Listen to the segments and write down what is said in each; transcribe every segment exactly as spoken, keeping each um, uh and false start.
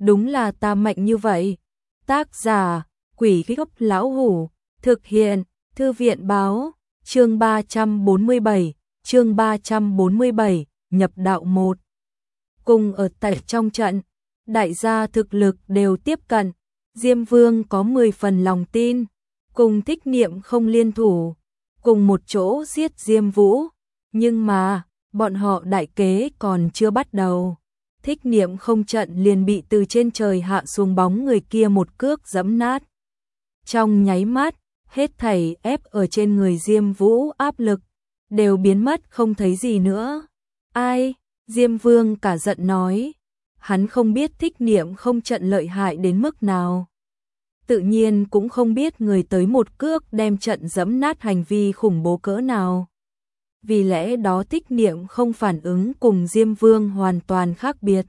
đúng là ta mạnh như vậy. Tác giả, Quỷ Gốc Lão Hủ, thực hiện, Thư viện báo, chương ba trăm bốn mươi bảy, chương ba trăm bốn mươi bảy, nhập đạo một. Cùng ở tại trong trận, đại gia thực lực đều tiếp cận, Diêm Vương có mười phần lòng tin, cùng Thích Niệm không liên thủ, cùng một chỗ giết Diêm Vũ, nhưng mà, bọn họ đại kế còn chưa bắt đầu. Thích Niệm không trận liền bị từ trên trời hạ xuống bóng người kia một cước giẫm nát. Trong nháy mắt, hết thảy ép ở trên người Diêm Vũ áp lực, đều biến mất không thấy gì nữa. Ai? Diêm Vương cả giận nói. Hắn không biết Thích Niệm không trận lợi hại đến mức nào. Tự nhiên cũng không biết người tới một cước đem trận giẫm nát hành vi khủng bố cỡ nào. Vì lẽ đó Thích Niệm không phản ứng cùng Diêm Vương hoàn toàn khác biệt.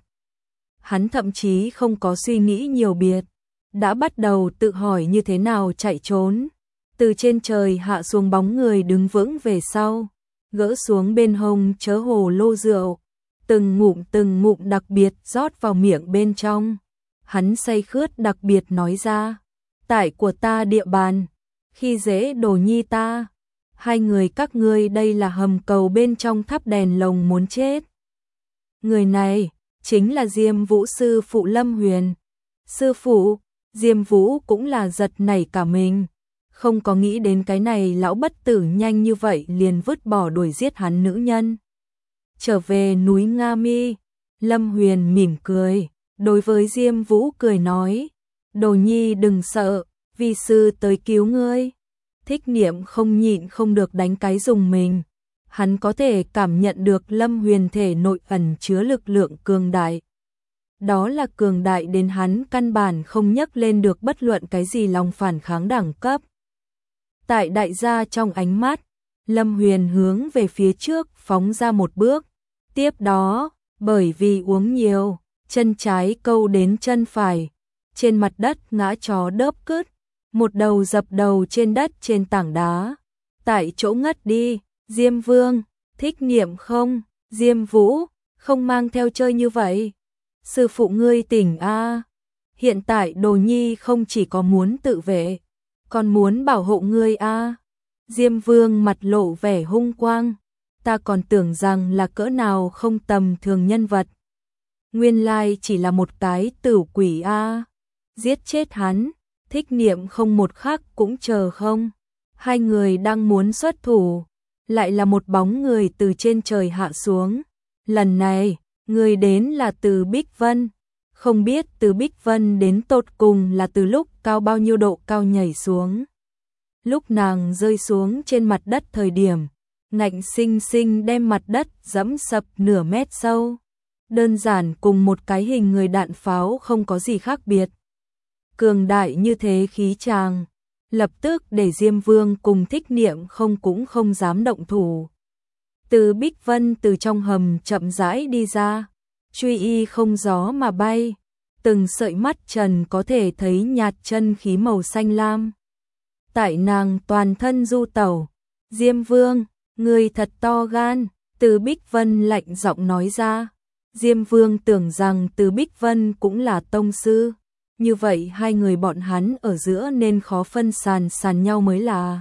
Hắn thậm chí không có suy nghĩ nhiều biệt, đã bắt đầu tự hỏi như thế nào chạy trốn. Từ trên trời hạ xuống bóng người đứng vững về sau, gỡ xuống bên hông chớ hồ lô rượu, từng ngụm từng ngụm đặc biệt rót vào miệng bên trong. Hắn say khướt đặc biệt nói ra, tại của ta địa bàn, khi dễ Đồ Nhi ta. Hai người các ngươi đây là hầm cầu bên trong tháp đèn lồng muốn chết. Người này, chính là Diêm Vũ sư phụ Lâm Huyền. Sư phụ, Diêm Vũ cũng là giật nảy cả mình. Không có nghĩ đến cái này lão bất tử nhanh như vậy liền vứt bỏ đuổi giết hắn nữ nhân. Trở về núi Nga Mi, Lâm Huyền mỉm cười, đối với Diêm Vũ cười nói, Đồ Nhi đừng sợ, vi sư tới cứu ngươi. Thích Niệm không nhịn không được đánh cái dùng mình. Hắn có thể cảm nhận được Lâm Huyền thể nội ẩn chứa lực lượng cường đại. Đó là cường đại đến hắn căn bản không nhấc lên được bất luận cái gì lòng phản kháng đẳng cấp. Tại đại gia trong ánh mắt, Lâm Huyền hướng về phía trước phóng ra một bước. Tiếp đó, bởi vì uống nhiều, chân trái câu đến chân phải, trên mặt đất ngã chó đớp cứt, một đầu dập đầu trên đất trên tảng đá. Tại chỗ ngất đi, Diêm Vương, Thích Niệm không, Diêm Vũ, không mang theo chơi như vậy. Sư phụ ngươi tỉnh a, hiện tại Đồ Nhi không chỉ có muốn tự vệ, còn muốn bảo hộ ngươi a. Diêm Vương mặt lộ vẻ hung quang, ta còn tưởng rằng là cỡ nào không tầm thường nhân vật. Nguyên lai chỉ là một cái tử quỷ a. Giết chết hắn. Thích Niệm không một khắc cũng chờ không. Hai người đang muốn xuất thủ, lại là một bóng người từ trên trời hạ xuống. Lần này, người đến là Từ Bích Vân. Không biết Từ Bích Vân đến tột cùng là từ lúc cao bao nhiêu độ cao nhảy xuống. Lúc nàng rơi xuống trên mặt đất thời điểm, ngạnh sinh sinh đem mặt đất dẫm sập nửa mét sâu. Đơn giản cùng một cái hình người đạn pháo không có gì khác biệt. Cường đại như thế khí tràng, lập tức để Diêm Vương cùng Thích Niệm không cũng không dám động thủ. Từ Bích Vân từ trong hầm chậm rãi đi ra, truy y không gió mà bay, từng sợi mắt trần có thể thấy nhạt chân khí màu xanh lam. Tại nàng toàn thân du tẩu, Diêm Vương, người thật to gan, Từ Bích Vân lạnh giọng nói ra. Diêm Vương tưởng rằng Từ Bích Vân cũng là tông sư. Như vậy hai người bọn hắn ở giữa nên khó phân sàn sàn nhau mới là.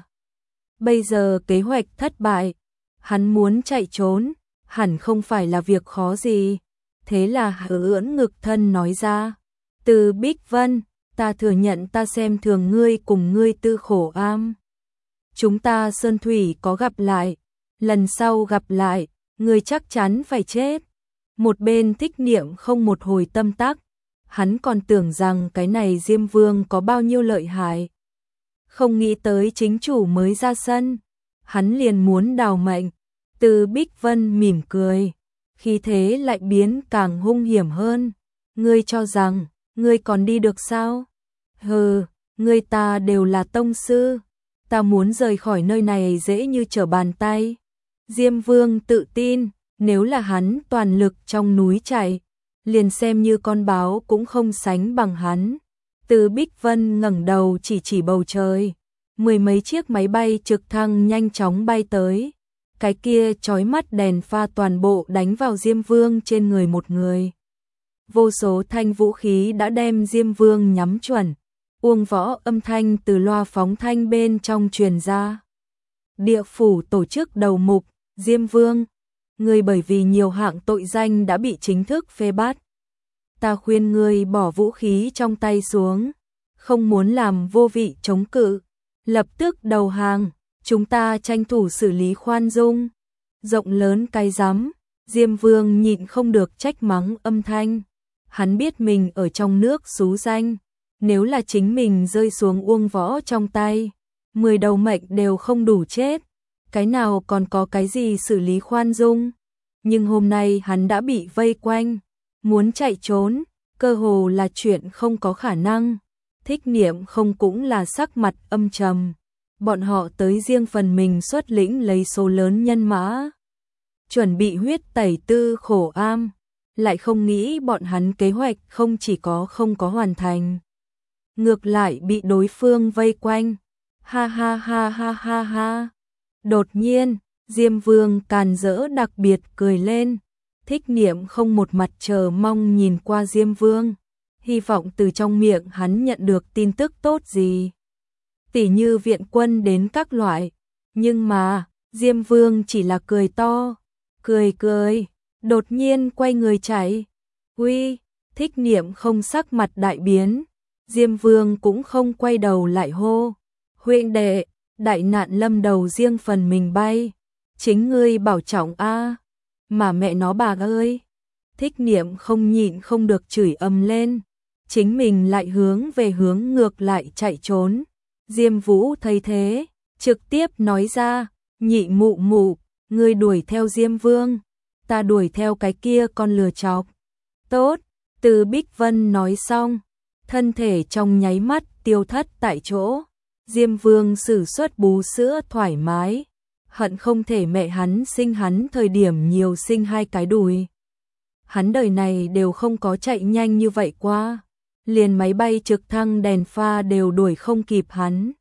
Bây giờ kế hoạch thất bại, hắn muốn chạy trốn, hẳn không phải là việc khó gì. Thế là ưỡn ngực thân nói ra, Từ Bích Vân, ta thừa nhận ta xem thường ngươi cùng ngươi tư khổ am. Chúng ta sơn thủy có gặp lại, lần sau gặp lại, ngươi chắc chắn phải chết. Một bên Thích Niệm không một hồi tâm tắc. Hắn còn tưởng rằng cái này Diêm Vương có bao nhiêu lợi hại. Không nghĩ tới chính chủ mới ra sân. Hắn liền muốn đào mệnh. Từ Bích Vân mỉm cười. Khi thế lại biến càng hung hiểm hơn. Ngươi cho rằng, ngươi còn đi được sao? Hừ, ngươi ta đều là tông sư. Ta muốn rời khỏi nơi này dễ như trở bàn tay. Diêm Vương tự tin, nếu là hắn toàn lực trong núi chạy, liền xem như con báo cũng không sánh bằng hắn. Từ Bích Vân ngẩng đầu chỉ chỉ bầu trời, mười mấy chiếc máy bay trực thăng nhanh chóng bay tới. Cái kia chói mắt đèn pha toàn bộ đánh vào Diêm Vương trên người một người. vô số thanh vũ khí đã đem Diêm Vương nhắm chuẩn. Uông Võ âm thanh từ loa phóng thanh bên trong truyền ra. Địa phủ tổ chức đầu mục, Diêm Vương, ngươi bởi vì nhiều hạng tội danh đã bị chính thức phê bắt. Ta khuyên ngươi bỏ vũ khí trong tay xuống, không muốn làm vô vị chống cự, lập tức đầu hàng, chúng ta tranh thủ xử lý khoan dung. Rộng lớn cái rắm, Diêm Vương nhịn không được trách mắng âm thanh. Hắn biết mình ở trong nước xú danh, nếu là chính mình rơi xuống Uông Võ trong tay, mười đầu mệnh đều không đủ chết, cái nào còn có cái gì xử lý khoan dung. Nhưng hôm nay hắn đã bị vây quanh, muốn chạy trốn, cơ hồ là chuyện không có khả năng. Thích Niệm không cũng là sắc mặt âm trầm, bọn họ tới riêng phần mình xuất lĩnh lấy số lớn nhân mã, chuẩn bị huyết tẩy Tư Khổ Am, lại không nghĩ bọn hắn kế hoạch không chỉ có không có hoàn thành, ngược lại bị đối phương vây quanh. Ha ha ha ha ha ha. Đột nhiên, Diêm Vương càn rỡ đặc biệt cười lên. Thích Niệm không một mặt chờ mong nhìn qua Diêm Vương, hy vọng từ trong miệng hắn nhận được tin tức tốt gì, tỉ như viện quân đến các loại. Nhưng mà, Diêm Vương chỉ là cười to, cười cười, đột nhiên quay người chạy. Uy, Thích Niệm không sắc mặt đại biến, Diêm Vương cũng không quay đầu lại hô. Huynh đệ, đại nạn lâm đầu riêng phần mình bay, chính ngươi bảo trọng a. Mà mẹ nó bà ơi. Thích Niệm không nhịn không được chửi ầm lên, chính mình lại hướng về hướng ngược lại chạy trốn. Diêm Vũ thấy thế, trực tiếp nói ra, nhị mụ mụ, ngươi đuổi theo Diêm Vương, ta đuổi theo cái kia con lừa chọc. Tốt, Từ Bích Vân nói xong, thân thể trong nháy mắt tiêu thất tại chỗ. Diêm Vương sử xuất bú sữa thoải mái, hận không thể mẹ hắn sinh hắn thời điểm nhiều sinh hai cái đùi. Hắn đời này đều không có chạy nhanh như vậy qua, liền máy bay trực thăng đèn pha đều đuổi không kịp hắn.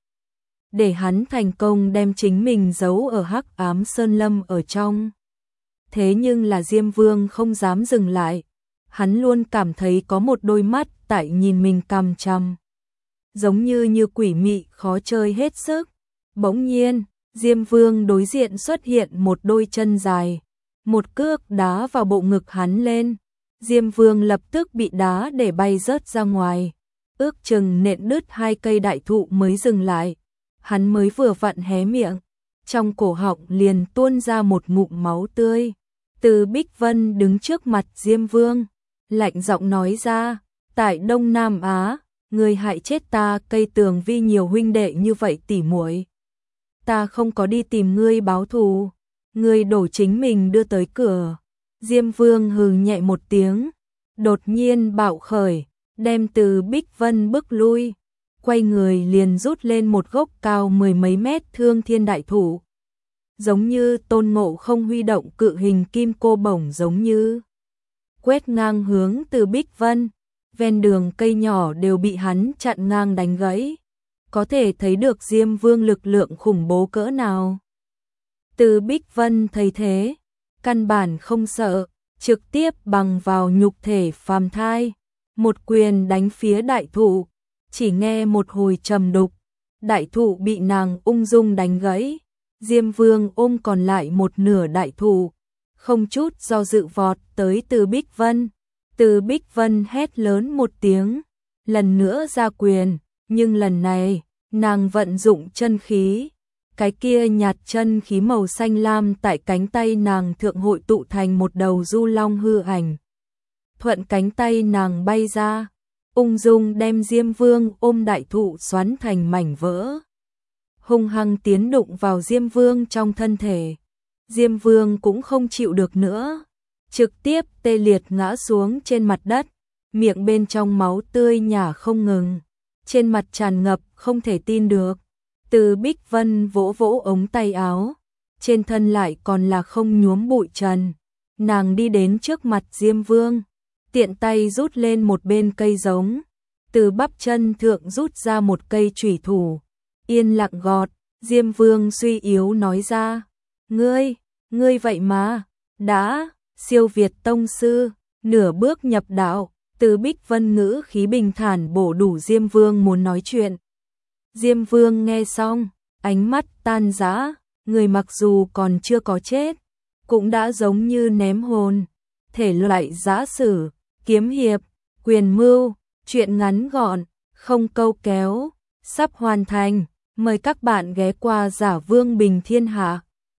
Để hắn thành công đem chính mình giấu ở hắc ám sơn lâm ở trong. Thế nhưng là Diêm Vương không dám dừng lại, hắn luôn cảm thấy có một đôi mắt tại nhìn mình cằm chằm, giống như như quỷ mị khó chơi hết sức. Bỗng nhiên, Diêm Vương đối diện xuất hiện một đôi chân dài, một cước đá vào bộ ngực hắn lên. Diêm Vương lập tức bị đá để bay rớt ra ngoài, ước chừng nện đứt hai cây đại thụ mới dừng lại. Hắn mới vừa vặn hé miệng, trong cổ họng liền tuôn ra một ngụm máu tươi. Từ Bích Vân đứng trước mặt Diêm Vương, lạnh giọng nói ra, tại Đông Nam Á, ngươi hại chết ta cây tường vi nhiều huynh đệ như vậy tỉ muội. Ta không có đi tìm ngươi báo thù, ngươi đổ chính mình đưa tới cửa. Diêm Vương hừ nhẹ một tiếng, đột nhiên bạo khởi, đem Từ Bích Vân bức lui, quay người liền rút lên một gốc cao mười mấy mét thương thiên đại thụ. Giống như Tôn Ngộ Không huy động cự hình kim cô bổng giống như quét ngang hướng Từ Bích Vân, ven đường cây nhỏ đều bị hắn chặn ngang đánh gãy. Có thể thấy được Diêm Vương lực lượng khủng bố cỡ nào. Từ Bích Vân thấy thế, căn bản không sợ, trực tiếp bằng vào nhục thể phàm thai, một quyền đánh phía đại thụ, chỉ nghe một hồi trầm đục, đại thụ bị nàng ung dung đánh gãy. Diêm Vương ôm còn lại một nửa đại thụ, không chút do dự vọt tới Từ Bích Vân. Từ Bích Vân hét lớn một tiếng, lần nữa ra quyền, nhưng lần này, nàng vận dụng chân khí. Cái kia nhạt chân khí màu xanh lam tại cánh tay nàng thượng hội tụ thành một đầu du long hư ảnh. Thuận cánh tay nàng bay ra, ung dung đem Diêm Vương ôm đại thụ xoắn thành mảnh vỡ. Hung hăng tiến đụng vào Diêm Vương trong thân thể. Diêm Vương cũng không chịu được nữa, trực tiếp tê liệt ngã xuống trên mặt đất, miệng bên trong máu tươi nhả không ngừng, trên mặt tràn ngập không thể tin được. Từ Bích Vân vỗ vỗ ống tay áo, trên thân lại còn là không nhuốm bụi trần. Nàng đi đến trước mặt Diêm Vương, tiện tay rút lên một bên cây giống, từ bắp chân thượng rút ra một cây chủy thủ, yên lặng gọt. Diêm Vương suy yếu nói ra, ngươi, ngươi vậy mà, đã, siêu việt tông sư, nửa bước nhập đạo, Từ Bích Vân ngữ khí bình thản bổ đủ Diêm Vương muốn nói chuyện. Diêm Vương nghe xong, ánh mắt tan rã, người mặc dù còn chưa có chết, cũng đã giống như ném hồn. Thể loại giã sử, kiếm hiệp, quyền mưu, truyện ngắn gọn, không câu kéo, sắp hoàn thành. Mời các bạn ghé qua Giả Vương Bình Thiên Hạ.